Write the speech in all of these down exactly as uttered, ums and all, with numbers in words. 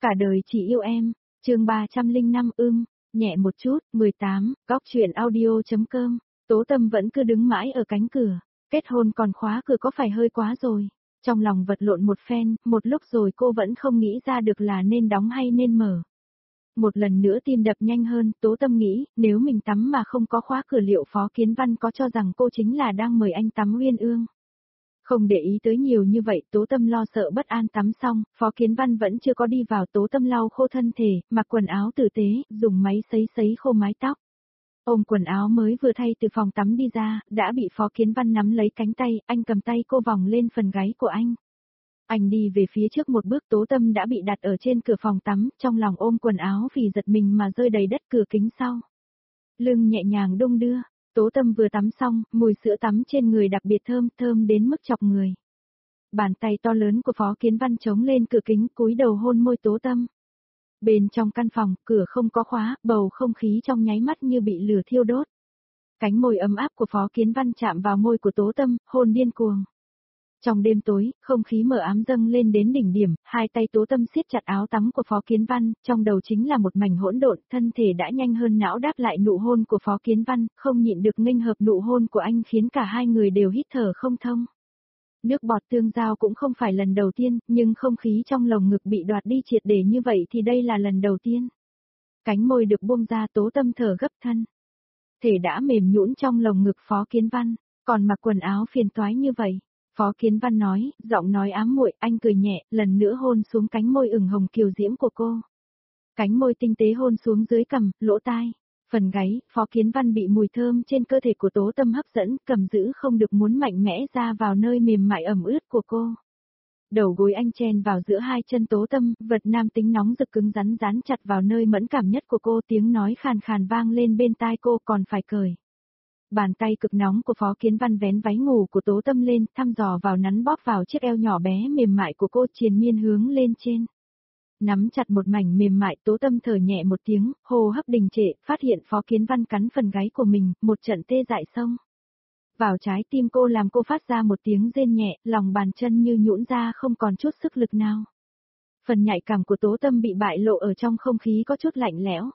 Cả đời chỉ yêu em, chương ba trăm lẻ năm ưm, nhẹ một chút, mười tám, góc truyện audio.com, Tố Tâm vẫn cứ đứng mãi ở cánh cửa, kết hôn còn khóa cửa có phải hơi quá rồi, trong lòng vật lộn một phen, một lúc rồi cô vẫn không nghĩ ra được là nên đóng hay nên mở. Một lần nữa tim đập nhanh hơn, Tố Tâm nghĩ, nếu mình tắm mà không có khóa cửa liệu Phó Kiến Văn có cho rằng cô chính là đang mời anh tắm uyên ương. Không để ý tới nhiều như vậy, Tố Tâm lo sợ bất an tắm xong, Phó Kiến Văn vẫn chưa có đi vào. Tố Tâm lau khô thân thể, mặc quần áo tử tế, dùng máy sấy sấy khô mái tóc. Ôm quần áo mới vừa thay từ phòng tắm đi ra, đã bị Phó Kiến Văn nắm lấy cánh tay, anh cầm tay cô vòng lên phần gáy của anh. Anh đi về phía trước một bước, Tố Tâm đã bị đặt ở trên cửa phòng tắm, trong lòng ôm quần áo vì giật mình mà rơi đầy đất cửa kính sau. Lưng nhẹ nhàng đung đưa. Tố Tâm vừa tắm xong, mùi sữa tắm trên người đặc biệt thơm, thơm đến mức chọc người. Bàn tay to lớn của Phó Kiến Văn chống lên cửa kính, cúi đầu hôn môi Tố Tâm. Bên trong căn phòng, cửa không có khóa, bầu không khí trong nháy mắt như bị lửa thiêu đốt. Cánh môi ấm áp của Phó Kiến Văn chạm vào môi của Tố Tâm, hôn điên cuồng. Trong đêm tối, không khí mờ ám dâng lên đến đỉnh điểm, hai tay Tố Tâm siết chặt áo tắm của Phó Kiến Văn, trong đầu chính là một mảnh hỗn độn, thân thể đã nhanh hơn não đáp lại nụ hôn của Phó Kiến Văn, không nhịn được nghênh hợp nụ hôn của anh khiến cả hai người đều hít thở không thông. Nước bọt tương giao cũng không phải lần đầu tiên, nhưng không khí trong lồng ngực bị đoạt đi triệt để như vậy thì đây là lần đầu tiên. Cánh môi được buông ra, Tố Tâm thở gấp thân. Thể đã mềm nhũn trong lồng ngực Phó Kiến Văn, còn mặc quần áo phiền toái như vậy. Phó Kiến Văn nói, giọng nói ám muội, anh cười nhẹ, lần nữa hôn xuống cánh môi ửng hồng kiều diễm của cô. Cánh môi tinh tế hôn xuống dưới cằm, lỗ tai, phần gáy, Phó Kiến Văn bị mùi thơm trên cơ thể của Tố Tâm hấp dẫn, cầm giữ không được muốn mạnh mẽ ra vào nơi mềm mại ẩm ướt của cô. Đầu gối anh chen vào giữa hai chân Tố Tâm, vật nam tính nóng rực cứng rắn dán chặt vào nơi mẫn cảm nhất của cô, tiếng nói khàn khàn vang lên bên tai cô, còn phải cười. Bàn tay cực nóng của Phó Kiến Văn vén váy ngủ của Tố Tâm lên, thăm dò vào nắn bóp vào chiếc eo nhỏ bé mềm mại của cô, triền miên hướng lên trên. Nắm chặt một mảnh mềm mại, Tố Tâm thở nhẹ một tiếng, hô hấp đình trệ, phát hiện Phó Kiến Văn cắn phần gáy của mình, một trận tê dại xông vào trái tim cô, làm cô phát ra một tiếng rên nhẹ, lòng bàn chân như nhũn ra không còn chút sức lực nào. Phần nhạy cảm của Tố Tâm bị bại lộ ở trong không khí có chút lạnh lẽo.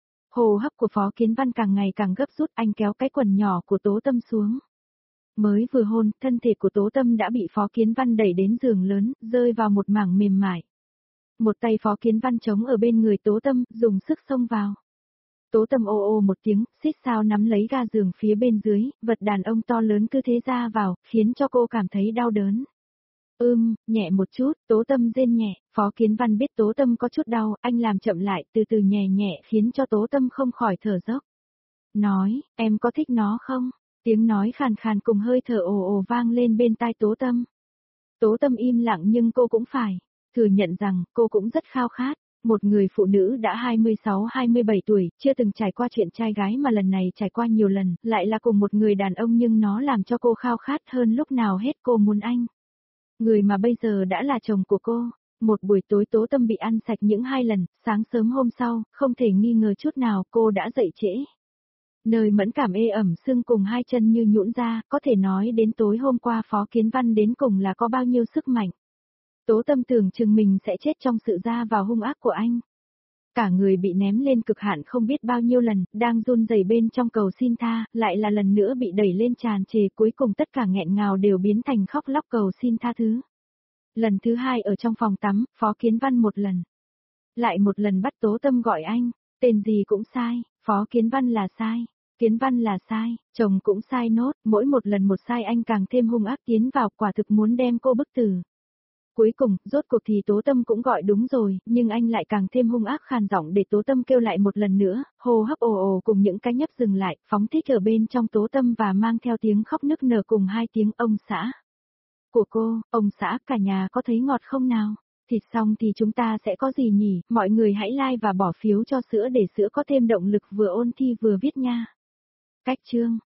Hô hấp của Phó Kiến Văn càng ngày càng gấp rút, anh kéo cái quần nhỏ của Tố Tâm xuống. Mới vừa hôn, thân thể của Tố Tâm đã bị Phó Kiến Văn đẩy đến giường lớn, rơi vào một mảng mềm mại. Một tay Phó Kiến Văn chống ở bên người Tố Tâm, dùng sức xông vào. Tố Tâm ô ô một tiếng, xít sao nắm lấy ga giường phía bên dưới, vật đàn ông to lớn cứ thế ra vào, khiến cho cô cảm thấy đau đớn. Ưm, nhẹ một chút, Tố Tâm rên nhẹ, Phó Kiến Văn biết Tố Tâm có chút đau, anh làm chậm lại, từ từ nhẹ nhẹ, khiến cho Tố Tâm không khỏi thở dốc. Nói, em có thích nó không? Tiếng nói khàn khàn cùng hơi thở ồ ồ vang lên bên tai Tố Tâm. Tố Tâm im lặng nhưng cô cũng phải thừa nhận rằng cô cũng rất khao khát. Một người phụ nữ đã hai mươi sáu hai mươi bảy tuổi, chưa từng trải qua chuyện trai gái mà lần này trải qua nhiều lần, lại là cùng một người đàn ông nhưng nó làm cho cô khao khát hơn lúc nào hết, cô muốn anh. Người mà bây giờ đã là chồng của cô. Một buổi tối Tố Tâm bị ăn sạch những hai lần, sáng sớm hôm sau, không thể nghi ngờ chút nào cô đã dậy trễ. Nơi mẫn cảm ê ẩm sưng cùng hai chân như nhũn ra, có thể nói đến tối hôm qua Phó Kiến Văn đến cùng là có bao nhiêu sức mạnh. Tố Tâm tưởng chừng mình sẽ chết trong sự ra vào hung ác của anh. Cả người bị ném lên cực hạn không biết bao nhiêu lần, đang run rẩy bên trong cầu xin tha, lại là lần nữa bị đẩy lên tràn trề, cuối cùng tất cả nghẹn ngào đều biến thành khóc lóc cầu xin tha thứ. Lần thứ hai ở trong phòng tắm, Phó Kiến Văn một lần. Lại một lần bắt Tố Tâm gọi anh, tên gì cũng sai, Phó Kiến Văn là sai, Kiến Văn là sai, chồng cũng sai nốt, mỗi một lần một sai anh càng thêm hung ác tiến vào, quả thực muốn đem cô bức tử. Cuối cùng, rốt cuộc thì Tố Tâm cũng gọi đúng rồi, nhưng anh lại càng thêm hung ác khàn giọng để Tố Tâm kêu lại một lần nữa, hô hấp ồ ồ cùng những cái nhấp dừng lại, phóng thích ở bên trong Tố Tâm và mang theo tiếng khóc nức nở cùng hai tiếng ông xã. Của cô, ông xã, cả nhà có thấy ngọt không nào? Thịt xong thì chúng ta sẽ có gì nhỉ? Mọi người hãy like và bỏ phiếu cho sữa để sữa có thêm động lực vừa ôn thi vừa viết nha. Cách chương